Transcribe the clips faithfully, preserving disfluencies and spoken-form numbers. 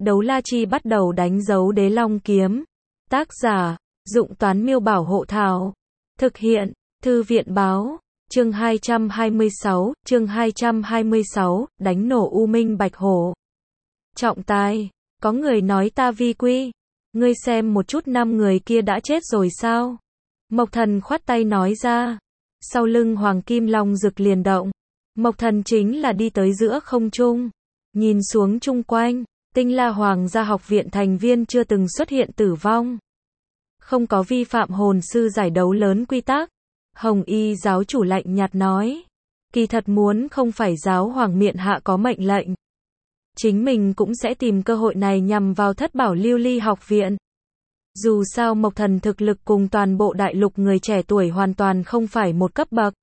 Đấu la chi bắt đầu đánh dấu đế long kiếm. Tác giả, Dụng Toán Miêu Bảo Hộ Thảo. Thực hiện, Thư viện Báo. Chương hai trăm hai mươi sáu, chương hai trăm hai mươi sáu, đánh nổ U Minh Bạch Hổ. Trọng tài, có người nói ta vi quy. Ngươi xem một chút năm người kia đã chết rồi sao? Mộc Thần khoát tay nói ra. Sau lưng Hoàng Kim Long rực liền động. Mộc Thần chính là đi tới giữa không trung. Nhìn xuống chung quanh, Tinh La Hoàng gia học viện thành viên chưa từng xuất hiện tử vong. Không có vi phạm hồn sư giải đấu lớn quy tắc. Hồng Y giáo chủ lạnh nhạt nói. Kỳ thật muốn không phải giáo hoàng miện hạ có mệnh lệnh. Chính mình cũng sẽ tìm cơ hội này nhằm vào Thất Bảo Lưu Ly học viện. Dù sao Mộc Thần thực lực cùng toàn bộ đại lục người trẻ tuổi hoàn toàn không phải một cấp bậc.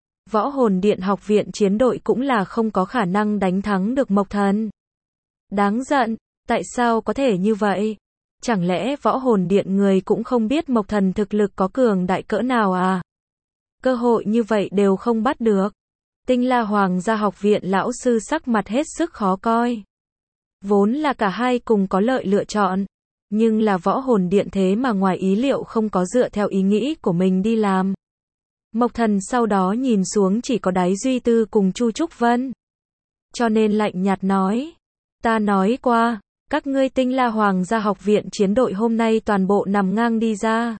Võ Hồn Điện học viện chiến đội cũng là không có khả năng đánh thắng được Mộc Thần. Đáng giận, tại sao có thể như vậy? Chẳng lẽ Võ Hồn Điện người cũng không biết Mộc Thần thực lực có cường đại cỡ nào à? Cơ hội như vậy đều không bắt được. Tinh La Hoàng gia học viện lão sư sắc mặt hết sức khó coi. Vốn là cả hai cùng có lợi lựa chọn. Nhưng là Võ Hồn Điện thế mà ngoài ý liệu không có dựa theo ý nghĩ của mình đi làm. Mộc Thần sau đó nhìn xuống chỉ có Đái Duy Tư cùng Chu Trúc Vân. Cho nên lạnh nhạt nói. Ta nói qua, các ngươi Tinh La Hoàng gia học viện chiến đội hôm nay toàn bộ nằm ngang đi ra.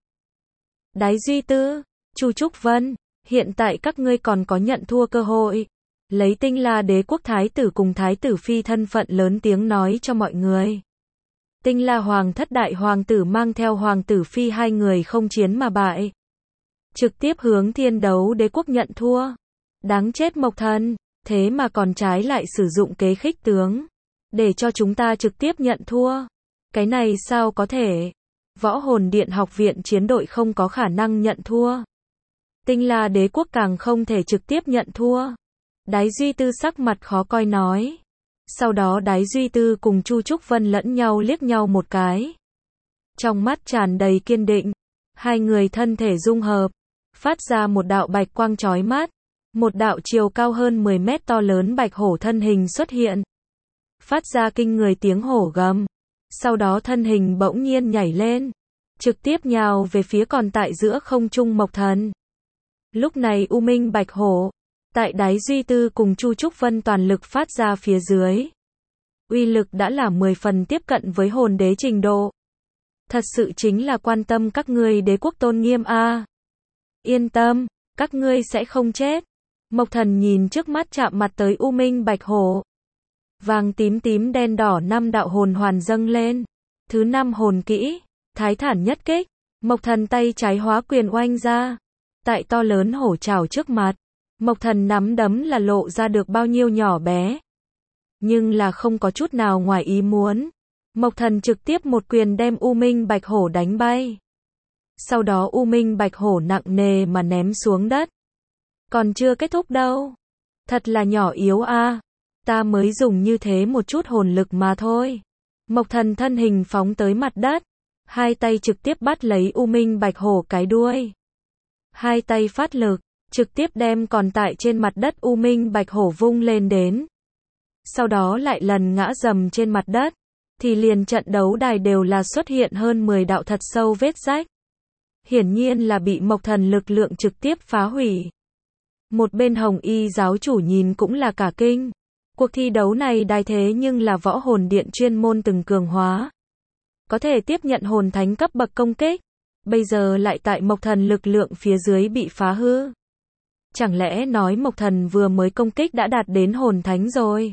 Đái Duy Tư, Chu Trúc Vân, hiện tại các ngươi còn có nhận thua cơ hội. Lấy Tinh La đế quốc thái tử cùng thái tử phi thân phận lớn tiếng nói cho mọi người. Tinh La Hoàng thất đại hoàng tử mang theo hoàng tử phi hai người không chiến mà bại. Trực tiếp hướng Thiên Đấu đế quốc nhận thua. Đáng chết Mộc Thần, thế mà còn trái lại sử dụng kế khích tướng. Để cho chúng ta trực tiếp nhận thua. Cái này sao có thể? Võ Hồn Điện học viện chiến đội không có khả năng nhận thua. Tinh La đế quốc càng không thể trực tiếp nhận thua. Đái Duy Tư sắc mặt khó coi nói. Sau đó Đái Duy Tư cùng Chu Trúc Vân lẫn nhau liếc nhau một cái. Trong mắt tràn đầy kiên định. Hai người thân thể dung hợp. Phát ra một đạo bạch quang chói mắt. Một đạo chiều cao hơn mười mét to lớn bạch hổ thân hình xuất hiện. Phát ra kinh người tiếng hổ gầm. Sau đó thân hình bỗng nhiên nhảy lên. Trực tiếp nhào về phía còn tại giữa không trung Mộc Thần. Lúc này U Minh Bạch Hổ. Tại Đái Duy Tư cùng Chu Trúc Vân toàn lực phát ra phía dưới. Uy lực đã là mười phần tiếp cận với hồn đế trình độ. Thật sự chính là quan tâm các ngươi đế quốc tôn nghiêm a. À. Yên tâm, các ngươi sẽ không chết. Mộc Thần nhìn trước mắt chạm mặt tới U Minh Bạch Hổ. Vàng tím tím đen đỏ năm đạo hồn hoàn dâng lên. Thứ năm hồn kỹ, Thái Thản Nhất Kích. Mộc Thần tay trái hóa quyền oanh ra. Tại to lớn hổ trảo trước mặt. Mộc Thần nắm đấm là lộ ra được bao nhiêu nhỏ bé. Nhưng là không có chút nào ngoài ý muốn. Mộc Thần trực tiếp một quyền đem U Minh Bạch Hổ đánh bay. Sau đó U Minh Bạch Hổ nặng nề mà ném xuống đất. Còn chưa kết thúc đâu. Thật là nhỏ yếu a. À. Ta mới dùng như thế một chút hồn lực mà thôi. Mộc Thần thân hình phóng tới mặt đất. Hai tay trực tiếp bắt lấy U Minh Bạch Hổ cái đuôi. Hai tay phát lực. Trực tiếp đem còn tại trên mặt đất U Minh Bạch Hổ vung lên đến. Sau đó lại lần ngã dầm trên mặt đất. Thì liền trận đấu đài đều là xuất hiện hơn mười đạo thật sâu vết rách. Hiển nhiên là bị Mộc Thần lực lượng trực tiếp phá hủy. Một bên Hồng Y giáo chủ nhìn cũng là cả kinh. Cuộc thi đấu này đài thế nhưng là Võ Hồn Điện chuyên môn từng cường hóa. Có thể tiếp nhận hồn thánh cấp bậc công kích. Bây giờ lại tại Mộc Thần lực lượng phía dưới bị phá hư. Chẳng lẽ nói Mộc Thần vừa mới công kích đã đạt đến hồn thánh rồi?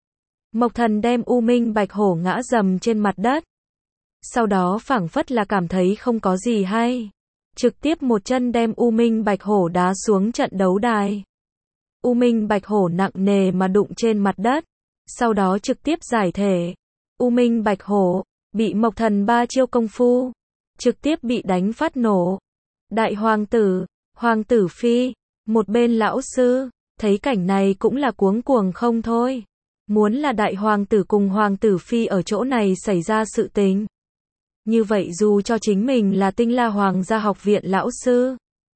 Mộc Thần đem U Minh Bạch Hổ ngã dầm trên mặt đất. Sau đó phảng phất là cảm thấy không có gì hay. Trực tiếp một chân đem U Minh Bạch Hổ đá xuống trận đấu đài. U Minh Bạch Hổ nặng nề mà đụng trên mặt đất. Sau đó trực tiếp giải thể. U Minh Bạch Hổ bị Mộc Thần ba chiêu công phu. Trực tiếp bị đánh phát nổ. Đại hoàng tử, hoàng tử phi. Một bên lão sư, thấy cảnh này cũng là cuống cuồng không thôi. Muốn là đại hoàng tử cùng hoàng tử phi ở chỗ này xảy ra sự tình. Như vậy dù cho chính mình là Tinh La Hoàng gia học viện lão sư.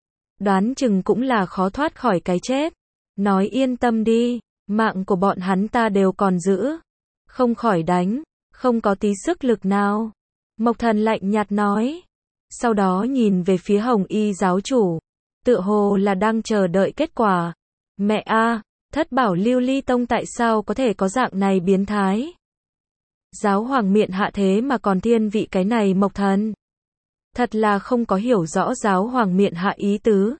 Đoán chừng cũng là khó thoát khỏi cái chết. Nói yên tâm đi, mạng của bọn hắn ta đều còn giữ. Không khỏi đánh, Không có tí sức lực nào. Mộc Thần lạnh nhạt nói. Sau đó nhìn về phía Hồng Y giáo chủ. Tựa hồ là đang chờ đợi kết quả. Mẹ a, thất bảo lưu ly tông tại sao có thể có dạng này biến thái? Giáo hoàng miện hạ thế mà còn thiên vị cái này Mộc Thần. Thật là không có hiểu rõ giáo hoàng miện hạ ý tứ.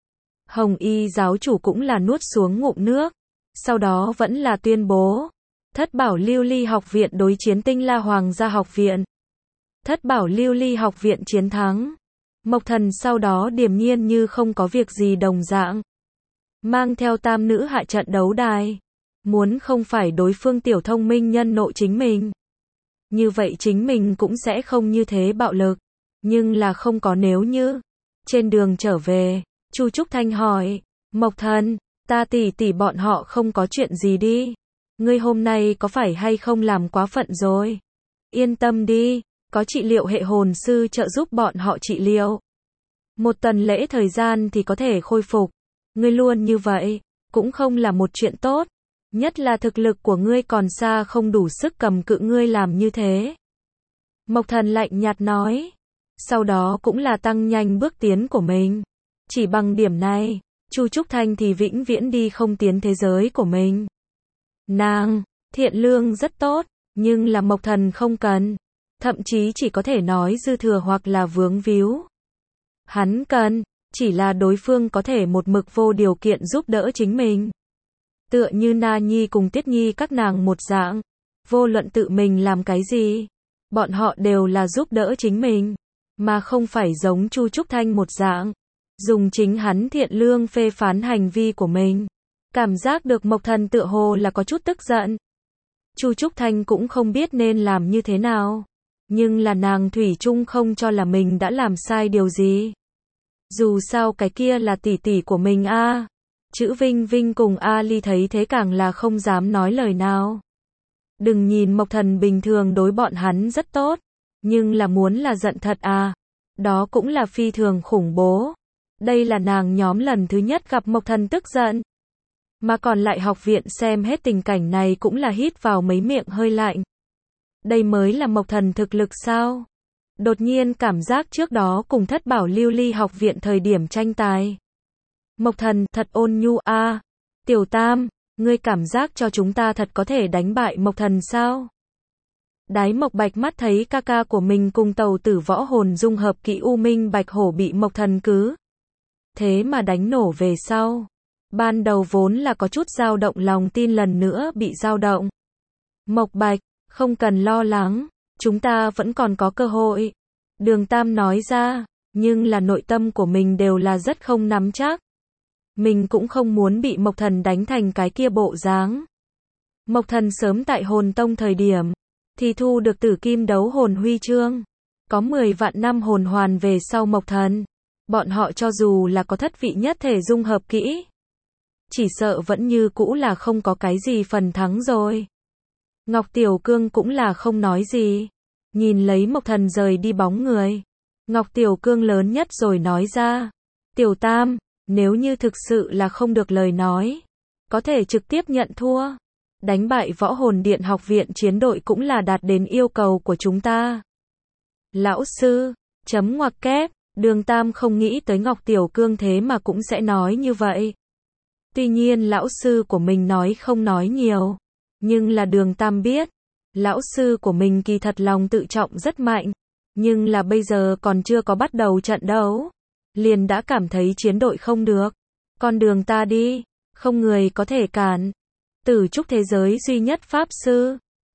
Hồng Y giáo chủ cũng là nuốt xuống ngụm nước. Sau đó vẫn là tuyên bố. Thất bảo lưu ly học viện đối chiến tinh la hoàng gia học viện. Thất bảo lưu ly học viện chiến thắng. Mộc Thần sau đó điềm nhiên như không có việc gì đồng dạng. Mang theo tam nữ hạ trận đấu đài. Muốn không phải đối phương tiểu thông minh nhân nộ chính mình. Như vậy chính mình cũng sẽ không như thế bạo lực. Nhưng là không có nếu như. Trên đường trở về, Chu Trúc Thanh hỏi. Mộc Thần, ta tỷ tỷ bọn họ không có chuyện gì đi. Ngươi hôm nay có phải hay không làm quá phận rồi? Yên tâm đi, có trị liệu hệ hồn sư trợ giúp bọn họ trị liệu. Một tuần lễ thời gian thì có thể khôi phục. Ngươi luôn như vậy, cũng không là một chuyện tốt. Nhất là thực lực của ngươi còn xa không đủ sức cầm cự ngươi làm như thế. Mộc Thần lạnh nhạt nói. Sau đó cũng là tăng nhanh bước tiến của mình. Chỉ bằng điểm này, Chu Trúc Thanh thì vĩnh viễn đi không tiến thế giới của mình. Nàng, thiện lương rất tốt, nhưng là Mộc Thần không cần. Thậm chí chỉ có thể nói dư thừa hoặc là vướng víu. Hắn cần, chỉ là đối phương có thể một mực vô điều kiện giúp đỡ chính mình. Tựa như Na Nhi cùng Tiết Nhi các nàng một dạng. Vô luận tự mình làm cái gì, bọn họ đều là giúp đỡ chính mình. Mà không phải giống Chu Trúc Thanh một dạng. Dùng chính hắn thiện lương phê phán hành vi của mình. Cảm giác được Mộc Thần tựa hồ là có chút tức giận. Chu Trúc Thanh cũng không biết nên làm như thế nào. Nhưng là nàng thủy chung không cho là mình đã làm sai điều gì. Dù sao cái kia là tỷ tỷ của mình a. À. Chữ Vinh Vinh cùng A Ly thấy thế càng là không dám nói lời nào. Đừng nhìn Mộc Thần bình thường đối bọn hắn rất tốt. Nhưng là muốn là giận thật à. Đó cũng là phi thường khủng bố. Đây là nàng nhóm lần thứ nhất gặp Mộc Thần tức giận. Mà còn lại học viện xem hết tình cảnh này cũng là hít vào mấy miệng hơi lạnh. Đây mới là Mộc Thần thực lực sao? Đột nhiên cảm giác trước đó cùng thất bảo lưu ly học viện thời điểm tranh tài. Mộc Thần thật ôn nhu a. À. Tiểu Tam, ngươi cảm giác cho chúng ta thật có thể đánh bại Mộc Thần sao? Đái Mộc Bạch mắt thấy ca ca của mình cùng tàu tử võ hồn dung hợp kỹ U Minh Bạch Hổ bị Mộc Thần cứ. Thế mà đánh nổ về sau. Ban đầu vốn là có chút dao động lòng tin lần nữa bị dao động. Mộc Bạch, không cần lo lắng, chúng ta vẫn còn có cơ hội. Đường Tam nói ra, nhưng là nội tâm của mình đều là rất không nắm chắc. Mình cũng không muốn bị Mộc Thần đánh thành cái kia bộ dáng. Mộc Thần sớm tại hồn tông thời điểm, thì thu được tử kim đấu hồn huy chương. Có mười vạn năm hồn hoàn về sau Mộc Thần. Bọn họ cho dù là có thất vị nhất thể dung hợp kỹ. Chỉ sợ vẫn như cũ là không có cái gì phần thắng rồi. Ngọc Tiểu Cương cũng là không nói gì. Nhìn lấy Mộc Thần rời đi bóng người. Ngọc Tiểu Cương lớn nhất rồi nói ra. Tiểu Tam, nếu như thực sự là không được lời nói. Có thể trực tiếp nhận thua. Đánh bại võ hồn điện học viện chiến đội cũng là đạt đến yêu cầu của chúng ta. Lão sư, chấm ngoặc kép, Đường Tam không nghĩ tới Ngọc Tiểu Cương thế mà cũng sẽ nói như vậy. Tuy nhiên lão sư của mình nói không nói nhiều. Nhưng là Đường Tam biết. Lão sư của mình kỳ thật lòng tự trọng rất mạnh. Nhưng là bây giờ còn chưa có bắt đầu trận đấu. Liền đã cảm thấy chiến đội không được. Con đường ta đi. Không người có thể cản. Tử trúc thế giới duy nhất pháp sư.